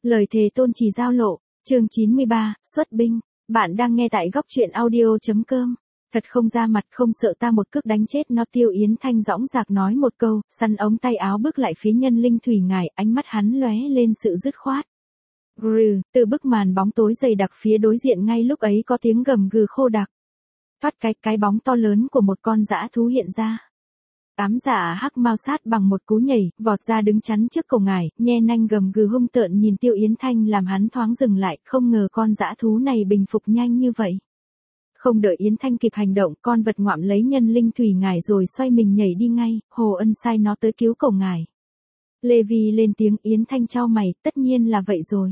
Lời thề tôn trì giao lộ, chương 93, xuất binh. Bạn đang nghe tại góc truyện audio.com. Thật không ra mặt, không sợ ta một cước đánh chết nó. Tiêu Yến Thanh dõng dạc nói một câu, săn ống tay áo bước lại phía Nhân Linh Thủy Ngải, ánh mắt hắn lóe lên sự dứt khoát. Rừ, từ bức màn bóng tối dày đặc phía đối diện ngay lúc ấy có tiếng gầm gừ khô đặc. Thoát cái bóng to lớn của một con dã thú hiện ra. Ám giả hắc mao sát bằng một cú nhảy, vọt ra đứng chắn trước cổ ngải, nhe nanh gầm gừ hung tợn nhìn Tiêu Yến Thanh làm hắn thoáng dừng lại, không ngờ con dã thú này bình phục nhanh như vậy. Không đợi Yến Thanh kịp hành động, con vật ngoạm lấy Nhân Linh Thủy Ngải rồi xoay mình nhảy đi ngay, Hồ Ân sai nó tới cứu cổ ngải. Lê Vi lên tiếng. Yến Thanh chau mày, tất nhiên là vậy rồi.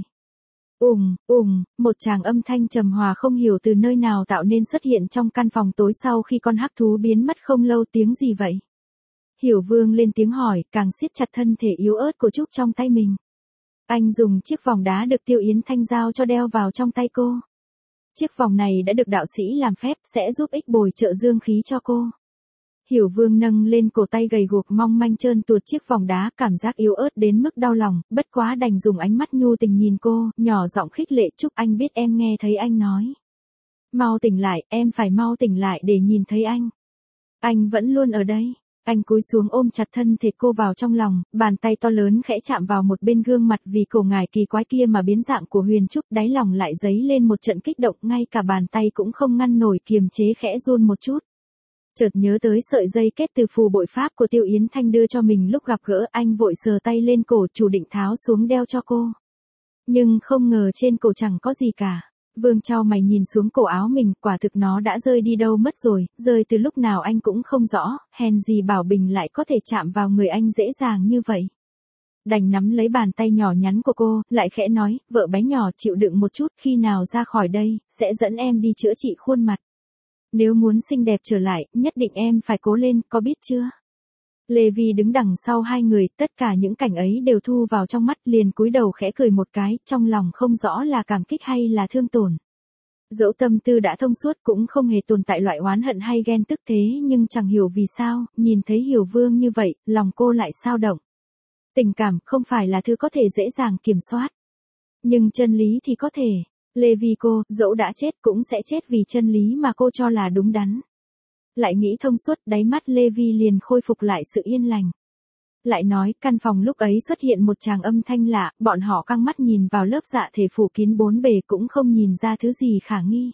Một tràng âm thanh trầm hòa không hiểu từ nơi nào tạo nên xuất hiện trong căn phòng tối sau khi con hắc thú biến mất không lâu. Tiếng gì vậy? Hiểu Vương lên tiếng hỏi, càng siết chặt thân thể yếu ớt của Trúc trong tay mình. Anh dùng chiếc vòng đá được Tiêu Yến Thanh giao cho đeo vào trong tay cô. Chiếc vòng này đã được đạo sĩ làm phép, sẽ giúp ích bồi trợ dương khí cho cô. Hiểu Vương nâng lên cổ tay gầy guộc mong manh trơn tuột chiếc vòng đá, cảm giác yếu ớt đến mức đau lòng, bất quá đành dùng ánh mắt nhu tình nhìn cô, nhỏ giọng khích lệ. Trúc, anh biết em nghe thấy anh nói. Mau tỉnh lại, em phải mau tỉnh lại để nhìn thấy anh. Anh vẫn luôn ở đây. Anh cúi xuống ôm chặt thân thể cô vào trong lòng, bàn tay to lớn khẽ chạm vào một bên gương mặt vì cổ ngải kỳ quái kia mà biến dạng của Huyền Trúc, đáy lòng lại dấy lên một trận kích động, ngay cả bàn tay cũng không ngăn nổi, kiềm chế khẽ run một chút. Chợt nhớ tới sợi dây kết từ phù bội pháp của Tiêu Yến Thanh đưa cho mình lúc gặp gỡ, anh vội sờ tay lên cổ, chủ định tháo xuống đeo cho cô. Nhưng không ngờ trên cổ chẳng có gì cả. Vương chau mày nhìn xuống cổ áo mình, quả thực nó đã rơi đi đâu mất rồi, rơi từ lúc nào anh cũng không rõ, hèn gì Bảo Bình lại có thể chạm vào người anh dễ dàng như vậy. Đành nắm lấy bàn tay nhỏ nhắn của cô, lại khẽ nói, vợ bé nhỏ chịu đựng một chút, khi nào ra khỏi đây, sẽ dẫn em đi chữa trị khuôn mặt. Nếu muốn xinh đẹp trở lại, nhất định em phải cố lên, có biết chưa? Lê Vi đứng đằng sau hai người, tất cả những cảnh ấy đều thu vào trong mắt, liền cúi đầu khẽ cười một cái, trong lòng không rõ là cảm kích hay là thương tổn. Dẫu tâm tư đã thông suốt cũng không hề tồn tại loại oán hận hay ghen tức, thế nhưng chẳng hiểu vì sao, nhìn thấy Hiểu Vương như vậy, lòng cô lại xao động. Tình cảm không phải là thứ có thể dễ dàng kiểm soát. Nhưng chân lý thì có thể. Lê Vi cô, dẫu đã chết cũng sẽ chết vì chân lý mà cô cho là đúng đắn. Lại nghĩ thông suốt, đáy mắt Lê Vi liền khôi phục lại sự yên lành. Lại nói, căn phòng lúc ấy xuất hiện một tràng âm thanh lạ, bọn họ căng mắt nhìn vào lớp dạ thể phủ kín bốn bề cũng không nhìn ra thứ gì khả nghi.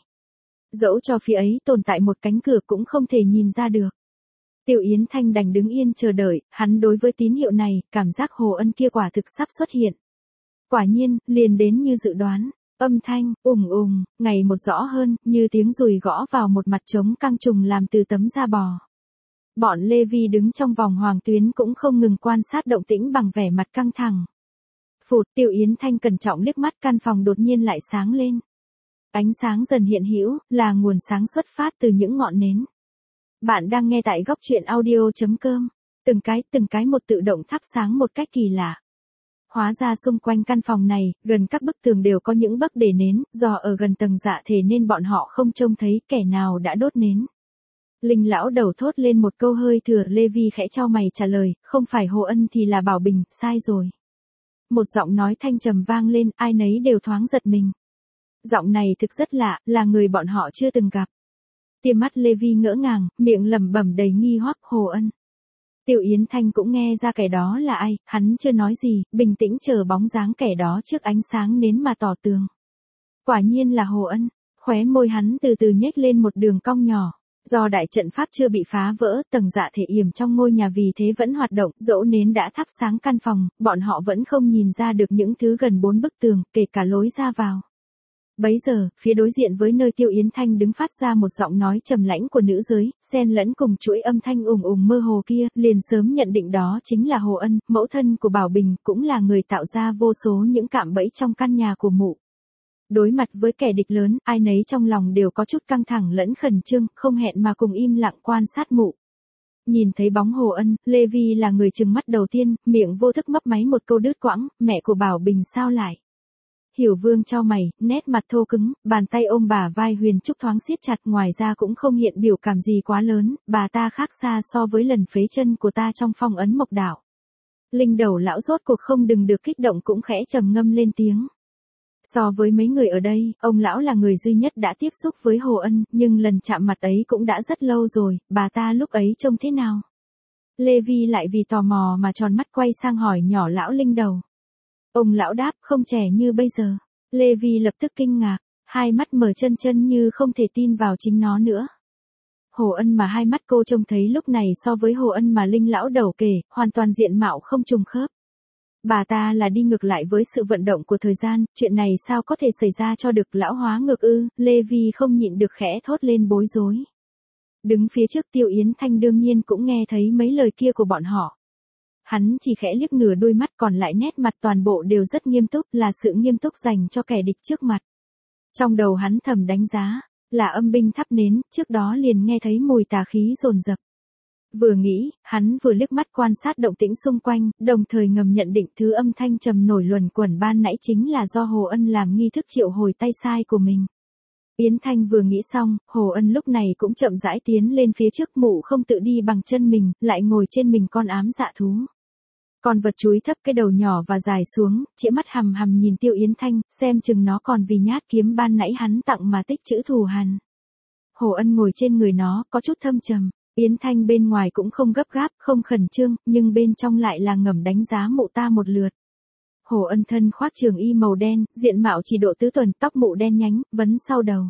Dẫu cho phía ấy tồn tại một cánh cửa cũng không thể nhìn ra được. Tiêu Yến Thanh đành đứng yên chờ đợi, hắn đối với tín hiệu này, cảm giác Hồ Ân kia quả thực sắp xuất hiện. Quả nhiên, liền đến như dự đoán. Âm thanh, ngày một rõ hơn, như tiếng dùi gõ vào một mặt trống căng trùng làm từ tấm da bò. Bọn Lê Vi đứng trong vòng hoàng tuyến cũng không ngừng quan sát động tĩnh bằng vẻ mặt căng thẳng. Phụt, Tiêu Yến Thanh cẩn trọng liếc mắt, căn phòng đột nhiên lại sáng lên. Ánh sáng dần hiện hữu, là nguồn sáng xuất phát từ những ngọn nến. Bạn đang nghe tại góc truyện audio.com. Từng cái một tự động thắp sáng một cách kỳ lạ. Hóa ra xung quanh căn phòng này, gần các bức tường đều có những bấc để nến, do ở gần tầng dạ thể nên bọn họ không trông thấy kẻ nào đã đốt nến. Linh lão đầu thốt lên một câu hơi thừa, Lê Vi khẽ chau mày trả lời, không phải Hồ Ân thì là Bảo Bình, sai rồi. Một giọng nói thanh trầm vang lên, ai nấy đều thoáng giật mình. Giọng này thực rất lạ, là người bọn họ chưa từng gặp. Tia mắt Lê Vi ngỡ ngàng, miệng lẩm bẩm đầy nghi hoặc, Hồ Ân. Tiêu Yến Thanh cũng nghe ra kẻ đó là ai, hắn chưa nói gì, bình tĩnh chờ bóng dáng kẻ đó trước ánh sáng nến mà tỏ tường. Quả nhiên là Hồ Ân, khóe môi hắn từ từ nhếch lên một đường cong nhỏ. Do đại trận pháp chưa bị phá vỡ, tầng dạ thể yểm trong ngôi nhà vì thế vẫn hoạt động, dẫu nến đã thắp sáng căn phòng, bọn họ vẫn không nhìn ra được những thứ gần 4 bức tường, kể cả lối ra vào. Bấy giờ, phía đối diện với nơi Tiêu Yến Thanh đứng phát ra một giọng nói trầm lãnh của nữ giới, xen lẫn cùng chuỗi âm thanh mơ hồ kia, liền sớm nhận định đó chính là Hồ Ân, mẫu thân của Bảo Bình, cũng là người tạo ra vô số những cạm bẫy trong căn nhà của mụ. Đối mặt với kẻ địch lớn, ai nấy trong lòng đều có chút căng thẳng lẫn khẩn trương, không hẹn mà cùng im lặng quan sát mụ. Nhìn thấy bóng Hồ Ân, Lê Vi là người trừng mắt đầu tiên, miệng vô thức mấp máy một câu đứt quãng, mẹ của Bảo Bình sao lại? Hiểu Vương chau mày, nét mặt thô cứng, bàn tay ôm bả vai Huyền Trúc thoáng siết chặt, ngoài ra cũng không hiện biểu cảm gì quá lớn, bà ta khác xa so với lần phế chân của ta trong phong ấn mộc đảo. Linh đầu lão rốt cuộc không đừng được kích động cũng khẽ trầm ngâm lên tiếng. So với mấy người ở đây, ông lão là người duy nhất đã tiếp xúc với Hồ Ân, nhưng lần chạm mặt ấy cũng đã rất lâu rồi, bà ta lúc ấy trông thế nào? Lê Vi lại vì tò mò mà tròn mắt quay sang hỏi nhỏ lão Linh đầu. Ông lão đáp, không trẻ như bây giờ. Lê Vi lập tức kinh ngạc, hai mắt mở chân chân như không thể tin vào chính nó nữa. Hồ Ân mà hai mắt cô trông thấy lúc này so với Hồ Ân mà Linh lão đầu kể, hoàn toàn diện mạo không trùng khớp. Bà ta là đi ngược lại với sự vận động của thời gian, chuyện này sao có thể xảy ra cho được lão hóa ngược ư, Lê Vi không nhịn được khẽ thốt lên bối rối. Đứng phía trước Tiêu Yến Thanh đương nhiên cũng nghe thấy mấy lời kia của bọn họ. Hắn chỉ khẽ liếc nửa đôi mắt còn lại nét mặt toàn bộ đều rất nghiêm túc, là sự nghiêm túc dành cho kẻ địch trước mặt. Trong đầu hắn thầm đánh giá, là âm binh thắp nến, trước đó liền nghe thấy mùi tà khí dồn dập. Vừa nghĩ, hắn vừa liếc mắt quan sát động tĩnh xung quanh, đồng thời ngầm nhận định thứ âm thanh trầm nổi luẩn quẩn ban nãy chính là do Hồ Ân làm nghi thức triệu hồi tay sai của mình. Yến Thanh vừa nghĩ xong, Hồ Ân lúc này cũng chậm rãi tiến lên phía trước, mụ không tự đi bằng chân mình, lại ngồi trên mình con ám dạ thú. Con vật chúi thấp cái đầu nhỏ và dài xuống, chĩa mắt hằm hằm nhìn Tiêu Yến Thanh, xem chừng nó còn vì nhát kiếm ban nãy hắn tặng mà tích chữ thù hằn. Hồ Ân ngồi trên người nó, có chút thâm trầm. Yến Thanh bên ngoài cũng không gấp gáp, không khẩn trương, nhưng bên trong lại là ngầm đánh giá mụ ta một lượt. Hồ Ân thân khoác trường y màu đen, diện mạo chỉ độ tứ tuần, tóc mụ đen nhánh, vấn sau đầu.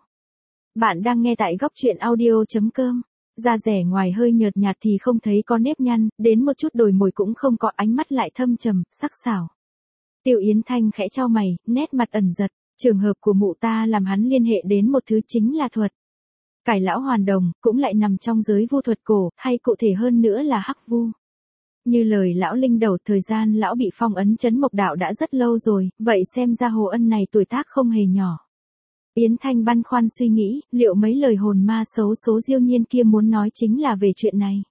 Bạn đang nghe tại góc truyện audio.com. Da rẻ ngoài hơi nhợt nhạt thì không thấy có nếp nhăn, đến một chút đồi mồi cũng không có, ánh mắt lại thâm trầm, sắc sảo. Tiêu Yến Thanh khẽ chau mày, nét mặt ẩn giật, trường hợp của mụ ta làm hắn liên hệ đến một thứ chính là thuật. Cải lão hoàn đồng, cũng lại nằm trong giới vu thuật cổ, hay cụ thể hơn nữa là hắc vu. Như lời lão Linh đầu, thời gian lão bị phong ấn trấn mộc đạo đã rất lâu rồi, vậy xem ra Hồ Ân này tuổi tác không hề nhỏ. Yến Thanh băn khoăn suy nghĩ, liệu mấy lời hồn ma xấu số Diêu Nhiên kia muốn nói chính là về chuyện này.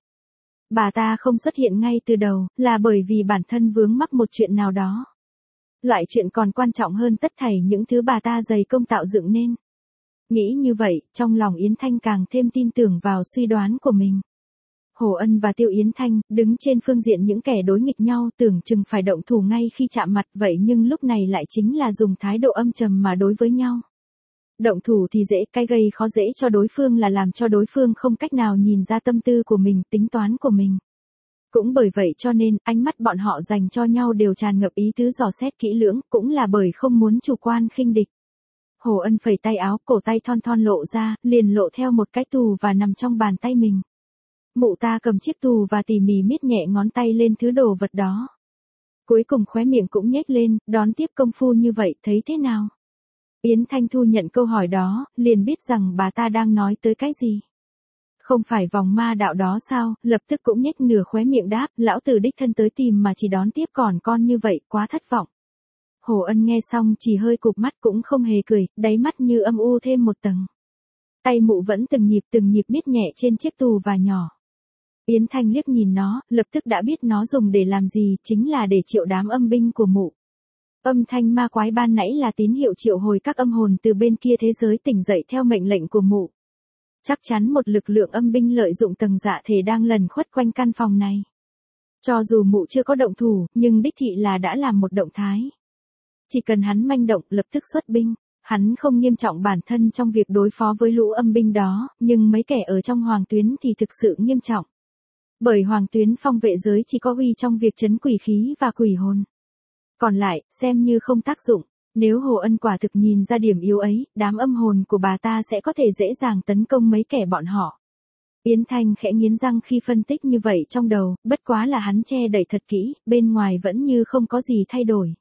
Bà ta không xuất hiện ngay từ đầu, là bởi vì bản thân vướng mắc một chuyện nào đó. Loại chuyện còn quan trọng hơn tất thảy những thứ bà ta dày công tạo dựng nên. Nghĩ như vậy, trong lòng Yến Thanh càng thêm tin tưởng vào suy đoán của mình. Hồ Ân và Tiêu Yến Thanh, đứng trên phương diện những kẻ đối nghịch nhau, tưởng chừng phải động thủ ngay khi chạm mặt, vậy nhưng lúc này lại chính là dùng thái độ âm trầm mà đối với nhau. Động thủ thì dễ, cái gây khó dễ cho đối phương là làm cho đối phương không cách nào nhìn ra tâm tư của mình, tính toán của mình. Cũng bởi vậy cho nên, ánh mắt bọn họ dành cho nhau đều tràn ngập ý tứ dò xét kỹ lưỡng, cũng là bởi không muốn chủ quan khinh địch. Hồ Ân phẩy tay áo, cổ tay thon thon lộ ra, liền lộ theo một cái tù và nằm trong bàn tay mình. Mụ ta cầm chiếc tù và tỉ mỉ miết nhẹ ngón tay lên thứ đồ vật đó. Cuối cùng khóe miệng cũng nhếch lên, đón tiếp công phu như vậy, thấy thế nào? Yến Thanh thu nhận câu hỏi đó, liền biết rằng bà ta đang nói tới cái gì. Không phải vòng ma đạo đó sao, lập tức cũng nhếch nửa khóe miệng đáp, lão tử đích thân tới tìm mà chỉ đón tiếp còn con như vậy, quá thất vọng. Hồ Ân nghe xong chỉ hơi cụp mắt cũng không hề cười, đáy mắt như âm u thêm một tầng. Tay mụ vẫn từng nhịp miết nhẹ trên chiếc tù và nhỏ. Yến Thanh liếc nhìn nó, lập tức đã biết nó dùng để làm gì, chính là để triệu đám âm binh của mụ. Âm thanh ma quái ban nãy là tín hiệu triệu hồi các âm hồn từ bên kia thế giới tỉnh dậy theo mệnh lệnh của mụ. Chắc chắn một lực lượng âm binh lợi dụng tầng dạ thể đang lẩn khuất quanh căn phòng này. Cho dù mụ chưa có động thủ, nhưng đích thị là đã làm một động thái. Chỉ cần hắn manh động, lập tức xuất binh. Hắn không nghiêm trọng bản thân trong việc đối phó với lũ âm binh đó, nhưng mấy kẻ ở trong hoàng tuyến thì thực sự nghiêm trọng. Bởi hoàng tuyến phong vệ giới chỉ có uy trong việc trấn quỷ khí và quỷ hồn. Còn lại, xem như không tác dụng. Nếu Hồ Ân quả thực nhìn ra điểm yếu ấy, đám âm hồn của bà ta sẽ có thể dễ dàng tấn công mấy kẻ bọn họ. Yến Thanh khẽ nghiến răng khi phân tích như vậy trong đầu, bất quá là hắn che đậy thật kỹ, bên ngoài vẫn như không có gì thay đổi.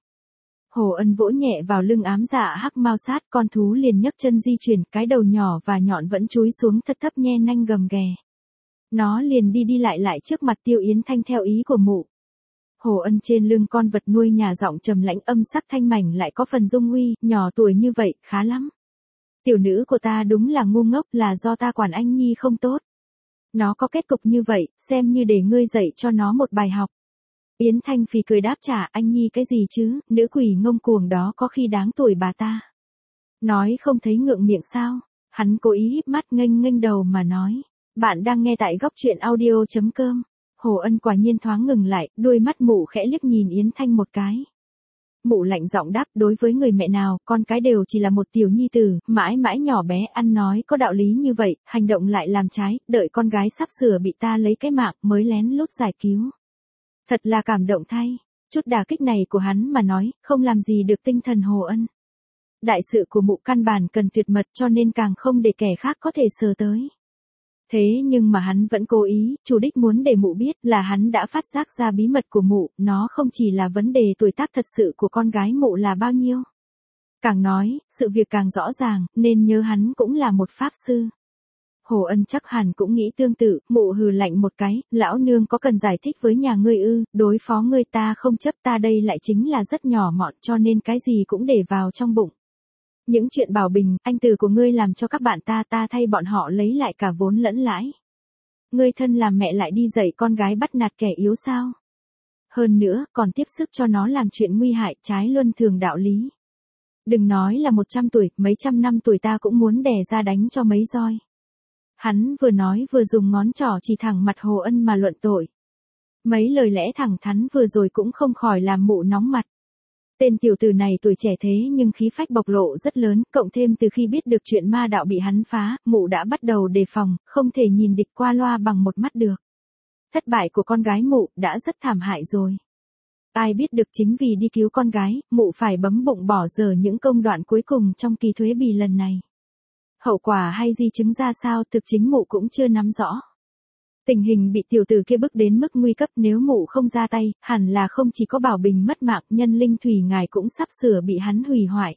Hồ Ân vỗ nhẹ vào lưng ám dạ hắc mao sát, con thú liền nhấc chân di chuyển, cái đầu nhỏ và nhọn vẫn chúi xuống thật thấp nhe nanh gầm ghè. Nó liền đi lại trước mặt Tiêu Yến Thanh theo ý của mụ. Hồ Ân trên lưng con vật nuôi nhà giọng trầm lãnh âm sắc thanh mảnh lại có phần dung uy, nhỏ tuổi như vậy, khá lắm. Tiểu nữ của ta đúng là ngu ngốc, là do ta quản anh nhi không tốt. Nó có kết cục như vậy, xem như để ngươi dạy cho nó một bài học. Yến Thanh phì cười đáp trả, anh nhi cái gì chứ, nữ quỷ ngông cuồng đó có khi đáng tuổi bà ta. Nói không thấy ngượng miệng sao, hắn cố ý híp mắt nghênh đầu mà nói. Bạn đang nghe tại góc truyện audio.com. Hồ Ân quả nhiên thoáng ngừng lại, đôi mắt mụ khẽ liếc nhìn Yến Thanh một cái. Mụ lạnh giọng đáp, đối với người mẹ nào, con cái đều chỉ là một tiểu nhi tử, mãi mãi nhỏ bé, ăn nói có đạo lý như vậy, hành động lại làm trái, đợi con gái sắp sửa bị ta lấy cái mạng mới lén lút giải cứu. Thật là cảm động thay. Chút đả kích này của hắn mà nói, không làm gì được tinh thần Hồ Ân. Đại sự của mụ căn bản cần tuyệt mật cho nên càng không để kẻ khác có thể sờ tới. Thế nhưng mà hắn vẫn cố ý, chủ đích muốn để mụ biết là hắn đã phát giác ra bí mật của mụ, nó không chỉ là vấn đề tuổi tác thật sự của con gái mụ là bao nhiêu. Càng nói, sự việc càng rõ ràng, nên nhớ hắn cũng là một pháp sư. Hồ Ân chắc hẳn cũng nghĩ tương tự, mụ hừ lạnh một cái, lão nương có cần giải thích với nhà ngươi ư, đối phó ngươi ta không chấp, ta đây lại chính là rất nhỏ mọn cho nên cái gì cũng để vào trong bụng. Những chuyện bảo bình, anh từ của ngươi làm cho các bạn ta thay bọn họ lấy lại cả vốn lẫn lãi. Ngươi thân làm mẹ lại đi dạy con gái bắt nạt kẻ yếu sao? Hơn nữa, còn tiếp sức cho nó làm chuyện nguy hại trái luân thường đạo lý. Đừng nói là 100 tuổi, mấy trăm năm tuổi ta cũng muốn đè ra đánh cho mấy roi. Hắn vừa nói vừa dùng ngón trỏ chỉ thẳng mặt Hồ Ân mà luận tội. Mấy lời lẽ thẳng thắn vừa rồi cũng không khỏi làm mụ nóng mặt. Tên tiểu tử này tuổi trẻ thế nhưng khí phách bộc lộ rất lớn, cộng thêm từ khi biết được chuyện ma đạo bị hắn phá, mụ đã bắt đầu đề phòng, không thể nhìn địch qua loa bằng một mắt được. Thất bại của con gái mụ đã rất thảm hại rồi. Ai biết được chính vì đi cứu con gái, mụ phải bấm bụng bỏ dở những công đoạn cuối cùng trong kỳ thuế bì lần này. Hậu quả hay di chứng ra sao thực chính mụ cũng chưa nắm rõ. Tình hình bị tiểu tử kia bức đến mức nguy cấp, nếu mụ không ra tay, hẳn là không chỉ có Bảo Bình mất mạng, nhân linh thủy ngài cũng sắp sửa bị hắn hủy hoại.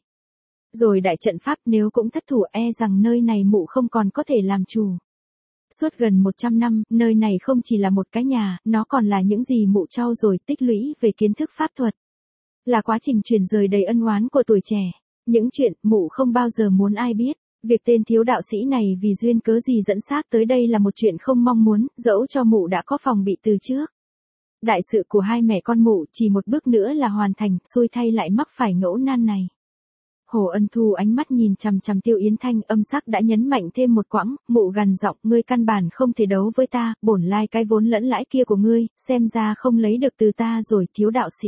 Rồi đại trận pháp nếu cũng thất thủ e rằng nơi này mụ không còn có thể làm chủ. Suốt gần 100 năm, nơi này không chỉ là một cái nhà, nó còn là những gì mụ trau dồi tích lũy về kiến thức pháp thuật. Là quá trình truyền rời đầy ân oán của tuổi trẻ. Những chuyện mụ không bao giờ muốn ai biết. Việc tên thiếu đạo sĩ này vì duyên cớ gì dẫn xác tới đây là một chuyện không mong muốn, dẫu cho mụ đã có phòng bị từ trước. Đại sự của hai mẹ con mụ chỉ một bước nữa là hoàn thành, xui thay lại mắc phải ngẫu nan này. Hồ Ân thu ánh mắt nhìn chằm chằm Tiêu Yến Thanh, âm sắc đã nhấn mạnh thêm một quãng, mụ gằn giọng, ngươi căn bản không thể đấu với ta, bổn lai cái vốn lẫn lãi kia của ngươi, xem ra không lấy được từ ta rồi thiếu đạo sĩ.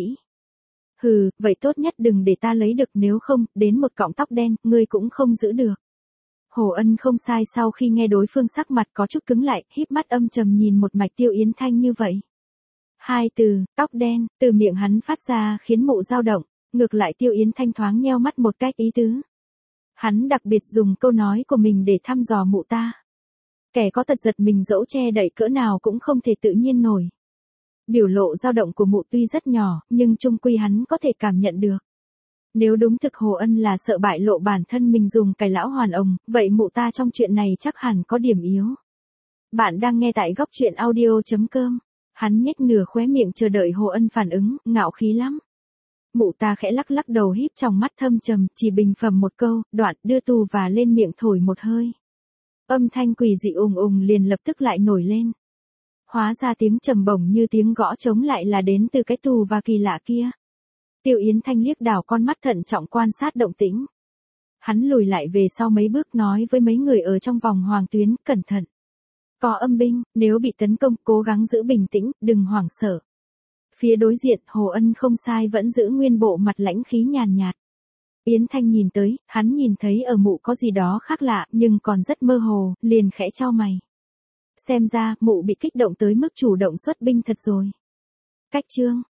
Hừ, vậy tốt nhất đừng để ta lấy được, nếu không, đến một cọng tóc đen, ngươi cũng không giữ được. Hồ Ân không sai, sau khi nghe đối phương sắc mặt có chút cứng lại, híp mắt âm trầm nhìn một mạch Tiêu Yến Thanh như vậy. Hai từ, tóc đen, từ miệng hắn phát ra khiến mụ dao động, ngược lại Tiêu Yến Thanh thoáng nheo mắt một cách ý tứ. Hắn đặc biệt dùng câu nói của mình để thăm dò mụ ta. Kẻ có tật giật mình dẫu che đậy cỡ nào cũng không thể tự nhiên nổi. Biểu lộ dao động của mụ tuy rất nhỏ, nhưng chung quy hắn có thể cảm nhận được. Nếu đúng thực Hồ Ân là sợ bại lộ bản thân mình dùng cày lão hoàn ồng, vậy mụ ta trong chuyện này chắc hẳn có điểm yếu. Bạn đang nghe tại góc truyện audio.com. Hắn nhếch nửa khóe miệng chờ đợi Hồ Ân phản ứng, ngạo khí lắm. Mụ ta khẽ lắc lắc đầu híp trong mắt thâm trầm, chỉ bình phẩm một câu, đoạn đưa tù và lên miệng thổi một hơi. Âm thanh quỷ dị ùng ùng liền lập tức lại nổi lên. Hóa ra tiếng trầm bổng như tiếng gõ trống lại là đến từ cái tù và kỳ lạ kia. Tiêu Yến Thanh liếc đảo con mắt thận trọng quan sát động tĩnh. Hắn lùi lại về sau mấy bước nói với mấy người ở trong vòng hoàng tuyến, cẩn thận. Có âm binh, nếu bị tấn công, cố gắng giữ bình tĩnh, đừng hoảng sợ. Phía đối diện, Hồ Ân không sai vẫn giữ nguyên bộ mặt lãnh khí nhàn nhạt. Yến Thanh nhìn tới, hắn nhìn thấy ở mụ có gì đó khác lạ, nhưng còn rất mơ hồ, liền khẽ chau mày. Xem ra, mụ bị kích động tới mức chủ động xuất binh thật rồi. Cách chương